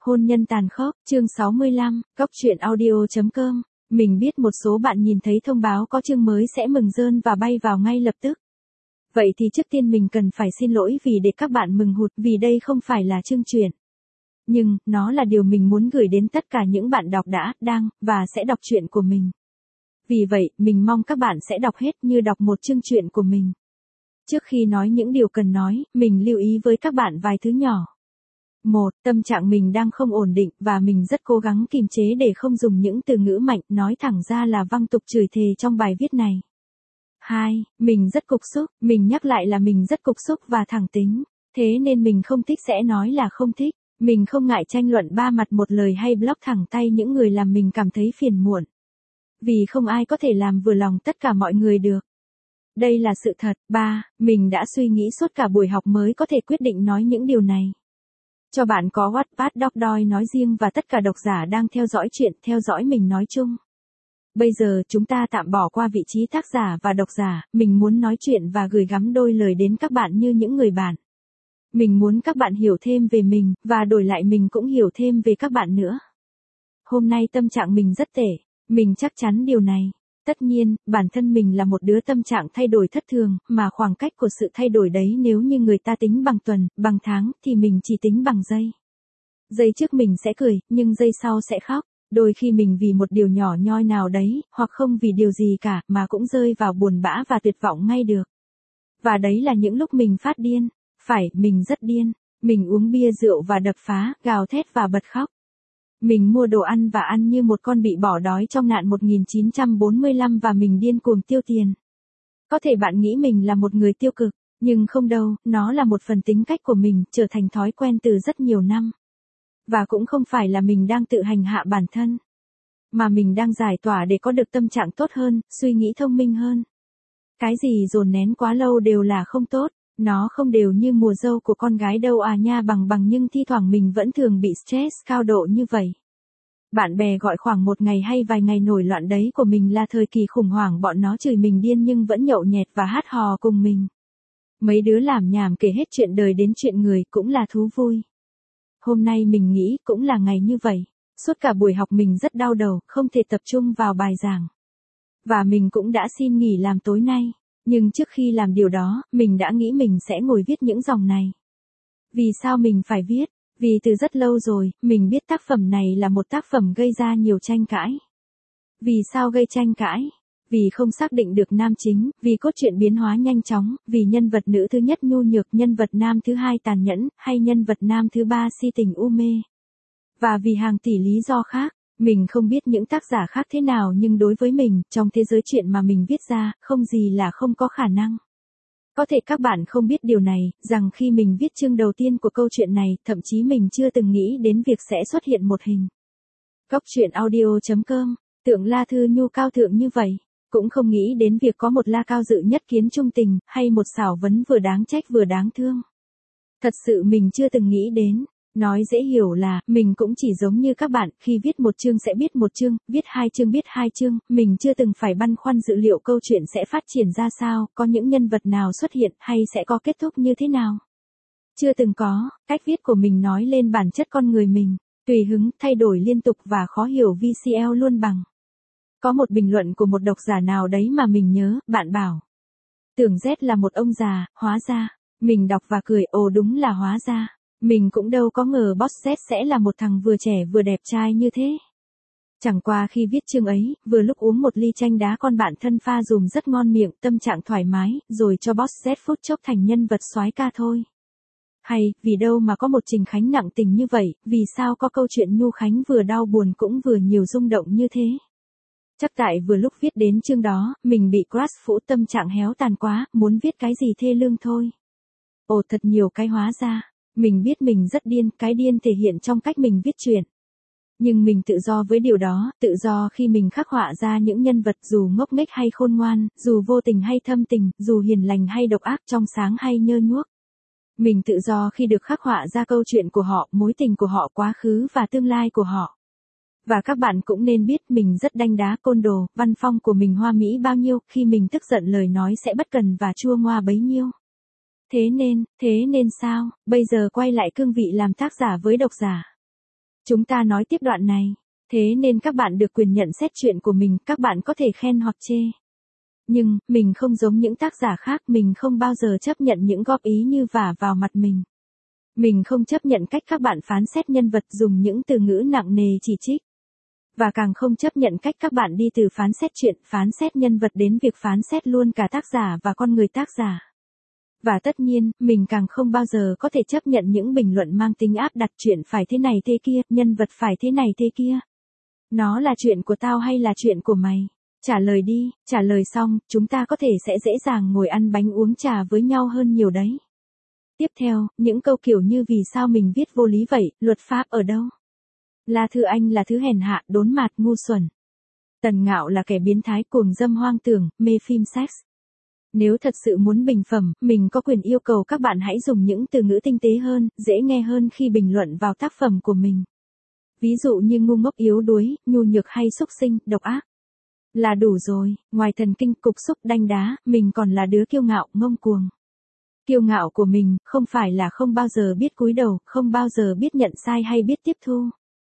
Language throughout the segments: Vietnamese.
Hôn nhân tàn khốc, chương 65, coctruyện.audio.com. Mình biết một số bạn nhìn thấy thông báo có chương mới sẽ mừng rơn và bay vào ngay lập tức. Vậy thì trước tiên mình cần phải xin lỗi vì để các bạn mừng hụt vì đây không phải là chương truyện. Nhưng, nó là điều mình muốn gửi đến tất cả những bạn đọc đã, đang, và sẽ đọc truyện của mình. Vì vậy, mình mong các bạn sẽ đọc hết như đọc một chương truyện của mình. Trước khi nói những điều cần nói, mình lưu ý với các bạn vài thứ nhỏ. 1. Tâm trạng mình đang không ổn định và mình rất cố gắng kiềm chế để không dùng những từ ngữ mạnh, nói thẳng ra là văng tục chửi thề trong bài viết này. 2. Mình rất cục xúc, mình nhắc lại là mình rất cục xúc và thẳng tính. Thế nên mình không thích sẽ nói là không thích. Mình không ngại tranh luận ba mặt một lời hay block thẳng tay những người làm mình cảm thấy phiền muộn. Vì không ai có thể làm vừa lòng tất cả mọi người được. Đây là sự thật. 3. Mình đã suy nghĩ suốt cả buổi học mới có thể quyết định nói những điều này. Cho bạn có Wattpad Dog Doi nói riêng và tất cả độc giả đang theo dõi chuyện, theo dõi mình nói chung. Bây giờ chúng ta tạm bỏ qua vị trí tác giả và độc giả, mình muốn nói chuyện và gửi gắm đôi lời đến các bạn như những người bạn. Mình muốn các bạn hiểu thêm về mình, và đổi lại mình cũng hiểu thêm về các bạn nữa. Hôm nay tâm trạng mình rất tệ, mình chắc chắn điều này. Tất nhiên, bản thân mình là một đứa tâm trạng thay đổi thất thường, mà khoảng cách của sự thay đổi đấy nếu như người ta tính bằng tuần, bằng tháng, thì mình chỉ tính bằng giây. Giây trước mình sẽ cười, nhưng giây sau sẽ khóc. Đôi khi mình vì một điều nhỏ nhoi nào đấy, hoặc không vì điều gì cả, mà cũng rơi vào buồn bã và tuyệt vọng ngay được. Và đấy là những lúc mình phát điên. Phải, mình rất điên. Mình uống bia rượu và đập phá, gào thét và bật khóc. Mình mua đồ ăn và ăn như một con bị bỏ đói trong nạn 1945 và mình điên cuồng tiêu tiền. Có thể bạn nghĩ mình là một người tiêu cực, nhưng không đâu, nó là một phần tính cách của mình, trở thành thói quen từ rất nhiều năm. Và cũng không phải là mình đang tự hành hạ bản thân, mà mình đang giải tỏa để có được tâm trạng tốt hơn, suy nghĩ thông minh hơn. Cái gì dồn nén quá lâu đều là không tốt. Nó không đều như mùa dâu của con gái đâu à nha bằng nhưng thi thoảng mình vẫn thường bị stress cao độ như vậy. Bạn bè gọi khoảng một ngày hay vài ngày nổi loạn đấy của mình là thời kỳ khủng hoảng, bọn nó chửi mình điên nhưng vẫn nhậu nhẹt và hát hò cùng mình. Mấy đứa làm nhảm kể hết chuyện đời đến chuyện người cũng là thú vui. Hôm nay mình nghĩ cũng là ngày như vậy. Suốt cả buổi học mình rất đau đầu, không thể tập trung vào bài giảng. Và mình cũng đã xin nghỉ làm tối nay. Nhưng trước khi làm điều đó, mình đã nghĩ mình sẽ ngồi viết những dòng này. Vì sao mình phải viết? Vì từ rất lâu rồi, mình biết tác phẩm này là một tác phẩm gây ra nhiều tranh cãi. Vì sao gây tranh cãi? Vì không xác định được nam chính, vì cốt truyện biến hóa nhanh chóng, vì nhân vật nữ thứ nhất nhu nhược, nhân vật nam thứ hai tàn nhẫn, hay nhân vật nam thứ ba si tình u mê. Và vì hàng tỷ lý do khác. Mình không biết những tác giả khác thế nào nhưng đối với mình, trong thế giới chuyện mà mình viết ra, không gì là không có khả năng. Có thể các bạn không biết điều này, rằng khi mình viết chương đầu tiên của câu chuyện này, thậm chí mình chưa từng nghĩ đến việc sẽ xuất hiện một hình. Coctruyện.audio.com, tượng La Thư Nhu cao thượng như vậy. Cũng không nghĩ đến việc có một La Cao Dự nhất kiến trung tình, hay một Xảo Vấn vừa đáng trách vừa đáng thương. Thật sự mình chưa từng nghĩ đến. Nói dễ hiểu là, mình cũng chỉ giống như các bạn, khi viết một chương sẽ biết một chương, viết hai chương biết hai chương, mình chưa từng phải băn khoăn dự liệu câu chuyện sẽ phát triển ra sao, có những nhân vật nào xuất hiện, hay sẽ có kết thúc như thế nào. Chưa từng có, cách viết của mình nói lên bản chất con người mình, tùy hứng, thay đổi liên tục và khó hiểu VCL luôn bằng. Có một bình luận của một độc giả nào đấy mà mình nhớ, bạn bảo. Tưởng Z là một ông già, hóa ra. Mình đọc và cười, ồ đúng là hóa ra. Mình cũng đâu có ngờ Boss Z sẽ là một thằng vừa trẻ vừa đẹp trai như thế. Chẳng qua khi viết chương ấy, vừa lúc uống một ly chanh đá con bạn thân pha dùm rất ngon miệng, tâm trạng thoải mái, rồi cho Boss Z phút chốc thành nhân vật soái ca thôi. Hay, vì đâu mà có một Trình Khánh nặng tình như vậy, vì sao có câu chuyện Nhu Khánh vừa đau buồn cũng vừa nhiều rung động như thế. Chắc tại vừa lúc viết đến chương đó, mình bị crush phũ, tâm trạng héo tàn quá, muốn viết cái gì thê lương thôi. Ồ thật nhiều cái hóa ra. Mình biết mình rất điên, cái điên thể hiện trong cách mình viết truyện. Nhưng mình tự do với điều đó, tự do khi mình khắc họa ra những nhân vật dù ngốc nghếch hay khôn ngoan, dù vô tình hay thâm tình, dù hiền lành hay độc ác, trong sáng hay nhơ nhuốc. Mình tự do khi được khắc họa ra câu chuyện của họ, mối tình của họ, quá khứ và tương lai của họ. Và các bạn cũng nên biết mình rất đanh đá côn đồ, văn phong của mình hoa mỹ bao nhiêu, khi mình tức giận lời nói sẽ bất cần và chua ngoa bấy nhiêu. Thế nên sao, bây giờ quay lại cương vị làm tác giả với độc giả. Chúng ta nói tiếp đoạn này. Thế nên các bạn được quyền nhận xét chuyện của mình, các bạn có thể khen hoặc chê. Nhưng, mình không giống những tác giả khác, mình không bao giờ chấp nhận những góp ý như vả vào mặt mình. Mình không chấp nhận cách các bạn phán xét nhân vật dùng những từ ngữ nặng nề chỉ trích. Và càng không chấp nhận cách các bạn đi từ phán xét chuyện, phán xét nhân vật đến việc phán xét luôn cả tác giả và con người tác giả. Và tất nhiên, mình càng không bao giờ có thể chấp nhận những bình luận mang tính áp đặt chuyện phải thế này thế kia, nhân vật phải thế này thế kia. Nó là chuyện của tao hay là chuyện của mày? Trả lời đi, trả lời xong, chúng ta có thể sẽ dễ dàng ngồi ăn bánh uống trà với nhau hơn nhiều đấy. Tiếp theo, những câu kiểu như vì sao mình viết vô lý vậy, luật pháp ở đâu? La Thư Anh là thứ hèn hạ, đốn mạt, ngu xuẩn. Tần Ngạo là kẻ biến thái, cuồng dâm, hoang tưởng, mê phim sex. Nếu thật sự muốn bình phẩm, mình có quyền yêu cầu các bạn hãy dùng những từ ngữ tinh tế hơn, dễ nghe hơn khi bình luận vào tác phẩm của mình. Ví dụ như ngu ngốc, yếu đuối, nhu nhược hay xúc sinh, độc ác. Là đủ rồi, ngoài thần kinh, cục xúc, đanh đá, mình còn là đứa kiêu ngạo, ngông cuồng. Kiêu ngạo của mình, không phải là không bao giờ biết cúi đầu, không bao giờ biết nhận sai hay biết tiếp thu.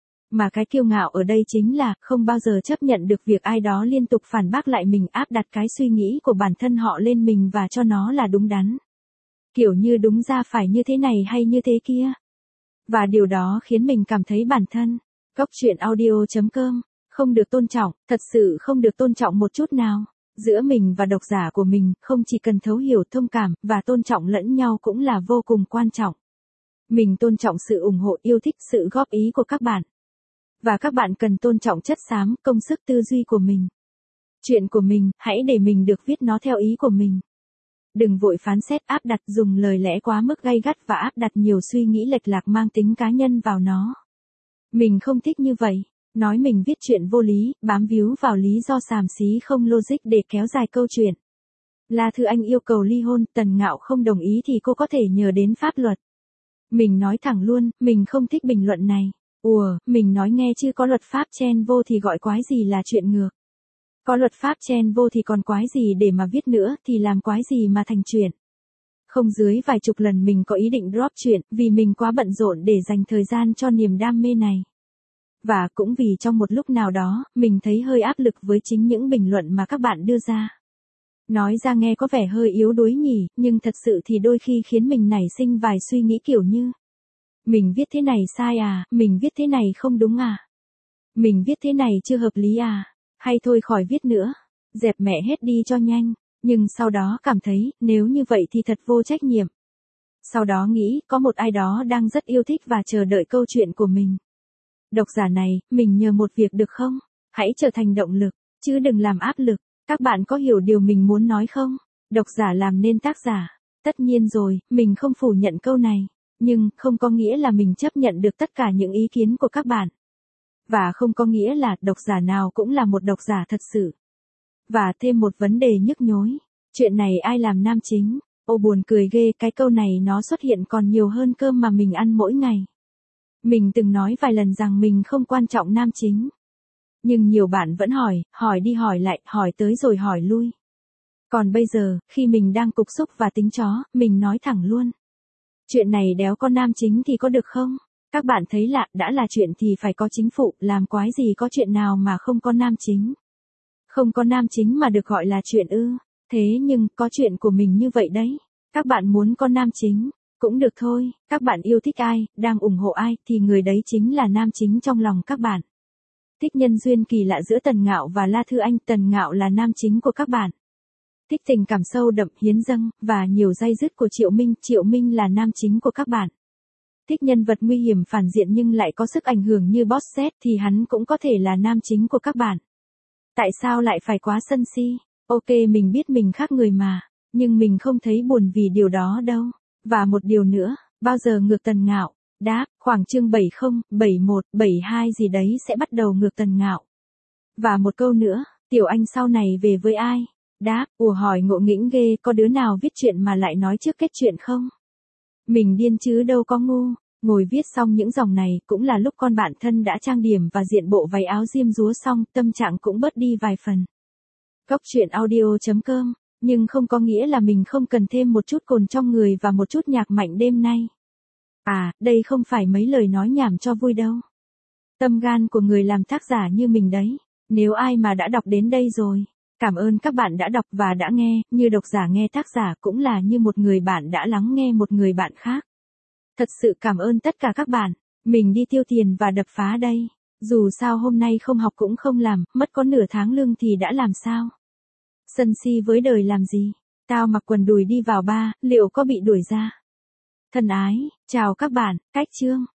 Mà cái kiêu ngạo ở đây chính là, không bao giờ chấp nhận được việc ai đó liên tục phản bác lại mình, áp đặt cái suy nghĩ của bản thân họ lên mình và cho nó là đúng đắn. Kiểu như đúng ra phải như thế này hay như thế kia. Và điều đó khiến mình cảm thấy bản thân, Cóc Truyện Audio.com, không được tôn trọng, thật sự không được tôn trọng một chút nào. Giữa mình và độc giả của mình, không chỉ cần thấu hiểu, thông cảm, và tôn trọng lẫn nhau cũng là vô cùng quan trọng. Mình tôn trọng sự ủng hộ, yêu thích, sự góp ý của các bạn. Và các bạn cần tôn trọng chất xám, công sức tư duy của mình. Chuyện của mình, hãy để mình được viết nó theo ý của mình. Đừng vội phán xét, áp đặt, dùng lời lẽ quá mức gay gắt và áp đặt nhiều suy nghĩ lệch lạc mang tính cá nhân vào nó. Mình không thích như vậy. Nói mình viết chuyện vô lý, bám víu vào lý do xàm xí không logic để kéo dài câu chuyện. La Thư Anh yêu cầu ly hôn, Tần Ngạo không đồng ý thì cô có thể nhờ đến pháp luật. Mình nói thẳng luôn, mình không thích bình luận này. Mình nói nghe chứ có luật pháp chen vô thì gọi quái gì là chuyện ngược. Có luật pháp chen vô thì còn quái gì để mà viết nữa, thì làm quái gì mà thành chuyện. Không dưới vài chục lần mình có ý định drop chuyện, vì mình quá bận rộn để dành thời gian cho niềm đam mê này. Và cũng vì trong một lúc nào đó, mình thấy hơi áp lực với chính những bình luận mà các bạn đưa ra. Nói ra nghe có vẻ hơi yếu đuối nhỉ, nhưng thật sự thì đôi khi khiến mình nảy sinh vài suy nghĩ kiểu như: mình viết thế này sai à, mình viết thế này không đúng à, mình viết thế này chưa hợp lý à, hay thôi khỏi viết nữa, dẹp mẹ hết đi cho nhanh. Nhưng sau đó cảm thấy, nếu như vậy thì thật vô trách nhiệm. Sau đó nghĩ, có một ai đó đang rất yêu thích và chờ đợi câu chuyện của mình. Độc giả này, mình nhờ một việc được không? Hãy trở thành động lực, chứ đừng làm áp lực. Các bạn có hiểu điều mình muốn nói không? Độc giả làm nên tác giả. Tất nhiên rồi, mình không phủ nhận câu này. Nhưng, không có nghĩa là mình chấp nhận được tất cả những ý kiến của các bạn. Và không có nghĩa là độc giả nào cũng là một độc giả thật sự. Và thêm một vấn đề nhức nhối. Chuyện này ai làm nam chính? Ô buồn cười ghê, cái câu này nó xuất hiện còn nhiều hơn cơm mà mình ăn mỗi ngày. Mình từng nói vài lần rằng mình không quan trọng nam chính. Nhưng nhiều bạn vẫn hỏi đi hỏi lại, hỏi tới rồi hỏi lui. Còn bây giờ, khi mình đang cục xúc và tính chó, mình nói thẳng luôn. Chuyện này đéo có nam chính thì có được không? Các bạn thấy lạ, đã là chuyện thì phải có chính phụ, làm quái gì có chuyện nào mà không có nam chính. Không có nam chính mà được gọi là chuyện ư? Thế nhưng, có chuyện của mình như vậy đấy. Các bạn muốn có nam chính, cũng được thôi, các bạn yêu thích ai, đang ủng hộ ai, thì người đấy chính là nam chính trong lòng các bạn. Thích nhân duyên kỳ lạ giữa Tần Ngạo và La Thư Anh, Tần Ngạo là nam chính của các bạn. Thích tình cảm sâu đậm, hiến dâng, và nhiều day dứt của Triệu Minh là nam chính của các bạn. Thích nhân vật nguy hiểm phản diện nhưng lại có sức ảnh hưởng như Boss Z thì hắn cũng có thể là nam chính của các bạn. Tại sao lại phải quá sân si? Ok, mình biết mình khác người mà, nhưng mình không thấy buồn vì điều đó đâu. Và một điều nữa, bao giờ ngược Tần Ngạo? Đáp, khoảng chương 70, 71, 72 gì đấy sẽ bắt đầu ngược Tần Ngạo. Và một câu nữa, Tiểu Anh sau này về với ai? Đáp, hỏi ngộ nghĩnh ghê, có đứa nào viết chuyện mà lại nói trước kết chuyện không? Mình điên chứ đâu có ngu. Ngồi viết xong những dòng này cũng là lúc con bạn thân đã trang điểm và diện bộ váy áo diêm dúa xong, tâm trạng cũng bớt đi vài phần. Cóc Truyện Audio.com, nhưng không có nghĩa là mình không cần thêm một chút cồn trong người và một chút nhạc mạnh đêm nay. À, đây không phải mấy lời nói nhảm cho vui đâu. Tâm gan của người làm tác giả như mình đấy. Nếu ai mà đã đọc đến đây rồi, cảm ơn các bạn đã đọc và đã nghe, như độc giả nghe tác giả cũng là như một người bạn đã lắng nghe một người bạn khác. Thật sự cảm ơn tất cả các bạn. Mình đi tiêu tiền và đập phá đây. Dù sao hôm nay không học cũng không làm, mất có nửa tháng lương thì đã làm sao? Sân si với đời làm gì? Tao mặc quần đùi đi vào bar, liệu có bị đuổi ra? Thân ái, chào các bạn, cách chương.